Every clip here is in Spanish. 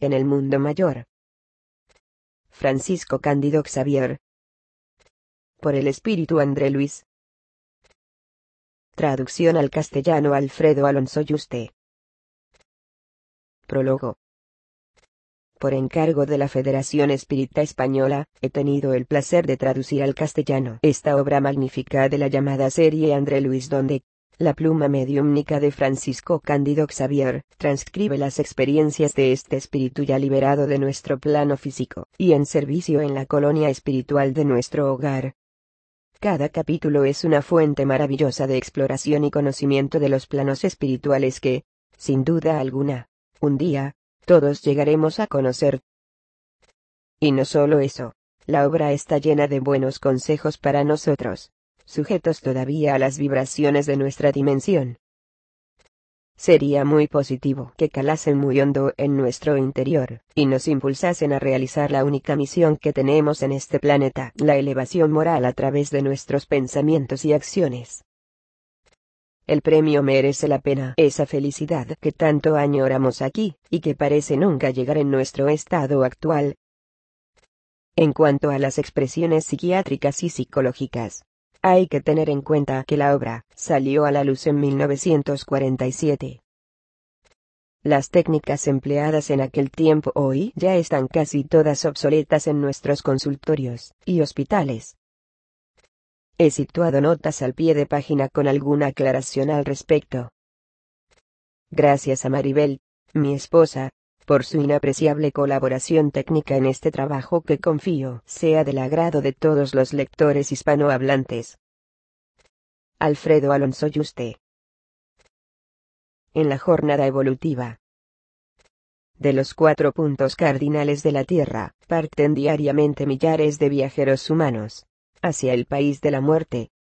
en el mundo mayor. Francisco Cándido Xavier. Por el espíritu André Luis. Traducción al castellano Alfredo Alonso Yuste. Prólogo. Por encargo de la Federación Espírita Española, he tenido el placer de traducir al castellano esta obra magnífica de la llamada serie André Luis, donde la pluma mediúmnica de Francisco Cándido Xavier transcribe las experiencias de este espíritu ya liberado de nuestro plano físico y en servicio en la colonia espiritual de nuestro hogar. Cada capítulo es una fuente maravillosa de exploración y conocimiento de los planos espirituales que, sin duda alguna, un día, todos llegaremos a conocer. Y no solo eso, la obra está llena de buenos consejos para nosotros, sujetos todavía a las vibraciones de nuestra dimensión. Sería muy positivo que calasen muy hondo en nuestro interior, y nos impulsasen a realizar la única misión que tenemos en este planeta, la elevación moral a través de nuestros pensamientos y acciones. El premio merece la pena, esa felicidad que tanto añoramos aquí, y que parece nunca llegar en nuestro estado actual. En cuanto a las expresiones psiquiátricas y psicológicas, hay que tener en cuenta que la obra salió a la luz en 1947. Las técnicas empleadas en aquel tiempo hoy ya están casi todas obsoletas en nuestros consultorios y hospitales. He situado notas al pie de página con alguna aclaración al respecto. Gracias a Maribel, mi esposa, por su inapreciable colaboración técnica en este trabajo que confío sea del agrado de todos los lectores hispanohablantes. Alfredo Alonso Yuste. En la jornada evolutiva. De los 4 puntos cardinales de la Tierra, parten diariamente millares de viajeros humanos hacia el país de la muerte.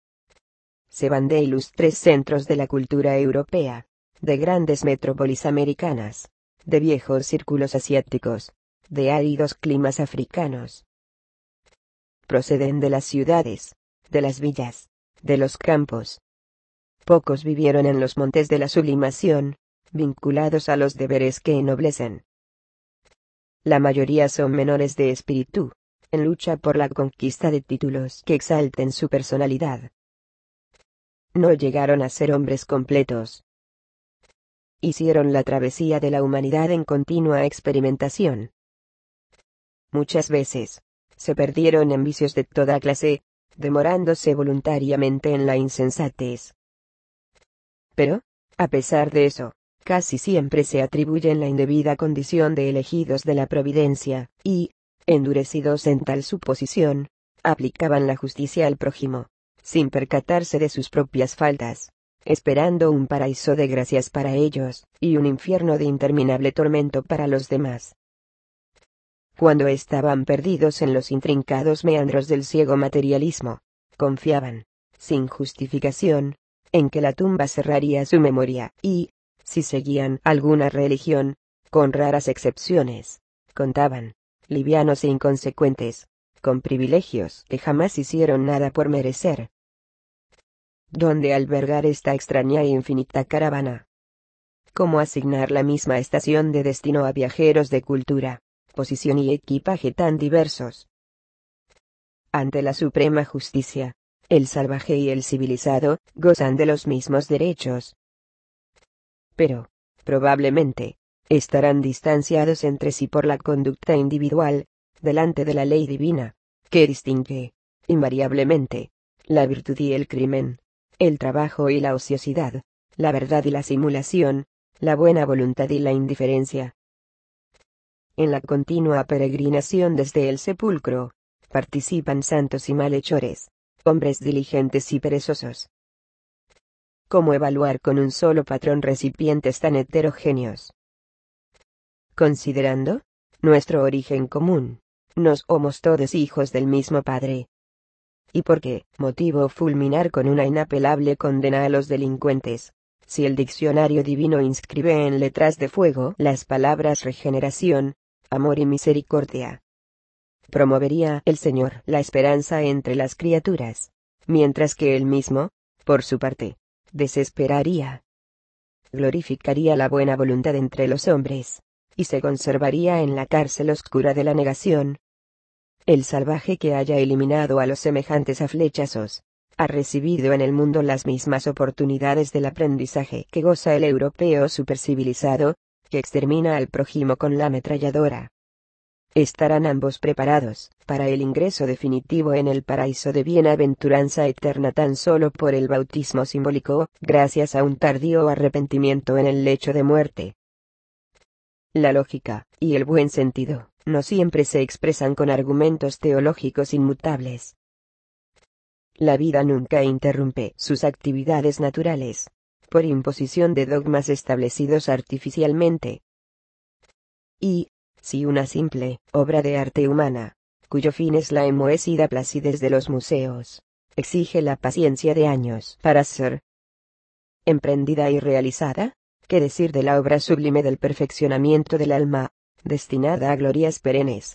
Se van de ilustres centros de la cultura europea, de grandes metrópolis americanas, de viejos círculos asiáticos, de áridos climas africanos. Proceden de las ciudades, de las villas, de los campos. Pocos vivieron en los montes de la sublimación, vinculados a los deberes que ennoblecen. La mayoría son menores de espíritu, en lucha por la conquista de títulos que exalten su personalidad. No llegaron a ser hombres completos. Hicieron la travesía de la humanidad en continua experimentación. Muchas veces, se perdieron en vicios de toda clase, demorándose voluntariamente en la insensatez. Pero, a pesar de eso, casi siempre se atribuyen la indebida condición de elegidos de la providencia, y, endurecidos en tal suposición, aplicaban la justicia al prójimo, sin percatarse de sus propias faltas, esperando un paraíso de gracias para ellos, y un infierno de interminable tormento para los demás. Cuando estaban perdidos en los intrincados meandros del ciego materialismo, confiaban, sin justificación, en que la tumba cerraría su memoria, y, si seguían alguna religión, con raras excepciones, contaban, livianos e inconsecuentes, con privilegios que jamás hicieron nada por merecer. ¿Dónde albergar esta extraña e infinita caravana? ¿Cómo asignar la misma estación de destino a viajeros de cultura, posición y equipaje tan diversos? Ante la suprema justicia, el salvaje y el civilizado gozan de los mismos derechos. Pero, probablemente, estarán distanciados entre sí por la conducta individual, delante de la ley divina, que distingue, invariablemente, la virtud y el crimen, el trabajo y la ociosidad, la verdad y la simulación, la buena voluntad y la indiferencia. En la continua peregrinación desde el sepulcro, participan santos y malhechores, hombres diligentes y perezosos. ¿Cómo evaluar con un solo patrón recipientes tan heterogéneos? Considerando nuestro origen común, nos somos todos hijos del mismo Padre. ¿Y por qué motivo fulminar con una inapelable condena a los delincuentes, si el diccionario divino inscribe en letras de fuego las palabras regeneración, amor y misericordia? Promovería el Señor la esperanza entre las criaturas, mientras que él mismo, por su parte, desesperaría. Glorificaría la buena voluntad entre los hombres, y se conservaría en la cárcel oscura de la negación. El salvaje que haya eliminado a los semejantes a flechazos, ha recibido en el mundo las mismas oportunidades del aprendizaje que goza el europeo supercivilizado, que extermina al prójimo con la ametralladora. Estarán ambos preparados para el ingreso definitivo en el paraíso de bienaventuranza eterna tan solo por el bautismo simbólico, gracias a un tardío arrepentimiento en el lecho de muerte. La lógica, y el buen sentido, no siempre se expresan con argumentos teológicos inmutables. La vida nunca interrumpe sus actividades naturales, por imposición de dogmas establecidos artificialmente. Y, si una simple obra de arte humana, cuyo fin es la enmohecida placidez de los museos, exige la paciencia de años para ser emprendida y realizada, ¿qué decir de la obra sublime del perfeccionamiento del alma, destinada a glorias perennes?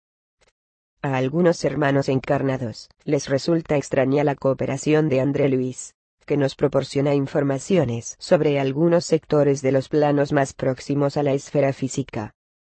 A algunos hermanos encarnados les resulta extraña la cooperación de André Luis, que nos proporciona informaciones sobre algunos sectores de los planos más próximos a la esfera física.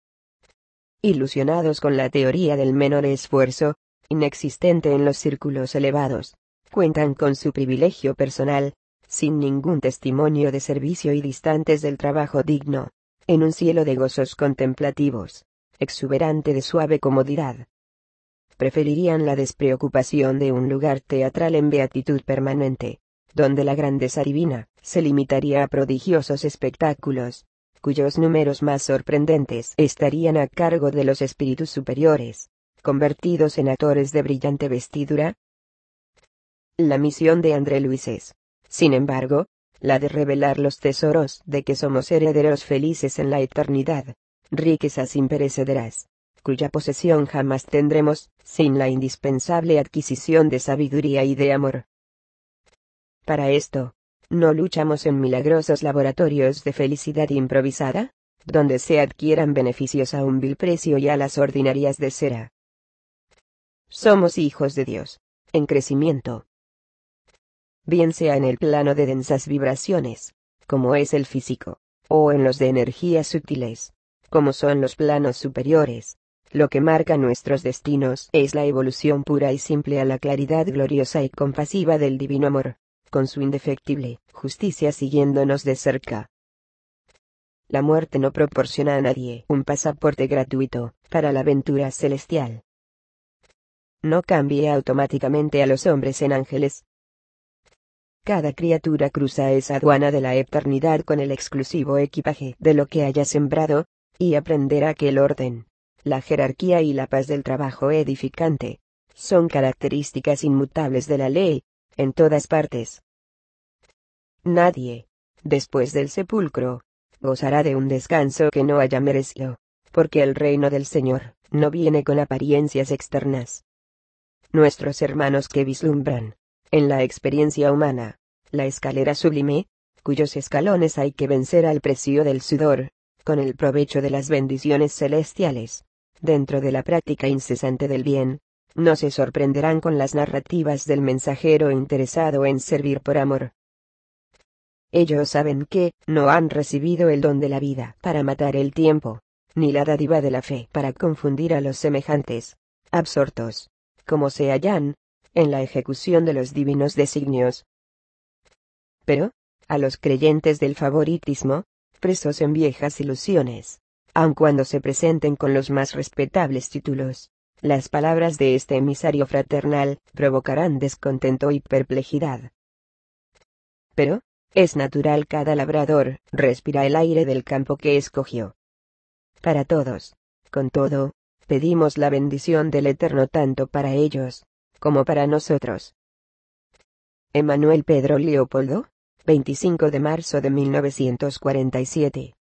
Ilusionados con la teoría del menor esfuerzo, inexistente en los círculos elevados, cuentan con su privilegio personal, sin ningún testimonio de servicio y distantes del trabajo digno, en un cielo de gozos contemplativos, exuberante de suave comodidad. Preferirían la despreocupación de un lugar teatral en beatitud permanente, donde la grandeza divina se limitaría a prodigiosos espectáculos, cuyos números más sorprendentes estarían a cargo de los espíritus superiores, convertidos en actores de brillante vestidura. La misión de André Luis es, sin embargo, la de revelar los tesoros de que somos herederos felices en la eternidad, riquezas imperecederas, cuya posesión jamás tendremos, sin la indispensable adquisición de sabiduría y de amor. Para esto, ¿no luchamos en milagrosos laboratorios de felicidad improvisada, donde se adquieran beneficios a un vil precio y a las ordinarias de cera? Somos hijos de Dios, en crecimiento. Bien sea en el plano de densas vibraciones, como es el físico, o en los de energías sutiles, como son los planos superiores. Lo que marca nuestros destinos es la evolución pura y simple a la claridad gloriosa y compasiva del divino amor, con su indefectible justicia siguiéndonos de cerca. La muerte no proporciona a nadie un pasaporte gratuito para la aventura celestial. No cambia automáticamente a los hombres en ángeles. Cada criatura cruza esa aduana de la eternidad con el exclusivo equipaje de lo que haya sembrado, y aprenderá que el orden, la jerarquía y la paz del trabajo edificante son características inmutables de la ley, en todas partes. Nadie, después del sepulcro, gozará de un descanso que no haya merecido, porque el reino del Señor no viene con apariencias externas. Nuestros hermanos que vislumbran, en la experiencia humana, la escalera sublime, cuyos escalones hay que vencer al precio del sudor, con el provecho de las bendiciones celestiales, dentro de la práctica incesante del bien, no se sorprenderán con las narrativas del mensajero interesado en servir por amor. Ellos saben que no han recibido el don de la vida para matar el tiempo, ni la dádiva de la fe para confundir a los semejantes, absortos, como se hallan, en la ejecución de los divinos designios. Pero, a los creyentes del favoritismo, presos en viejas ilusiones, aun cuando se presenten con los más respetables títulos, las palabras de este emisario fraternal provocarán descontento y perplejidad. Pero, es natural, cada labrador respira el aire del campo que escogió. Para todos, con todo, pedimos la bendición del Eterno tanto para ellos, como para nosotros. Emanuel Pedro Leopoldo, 25 de marzo de 1947.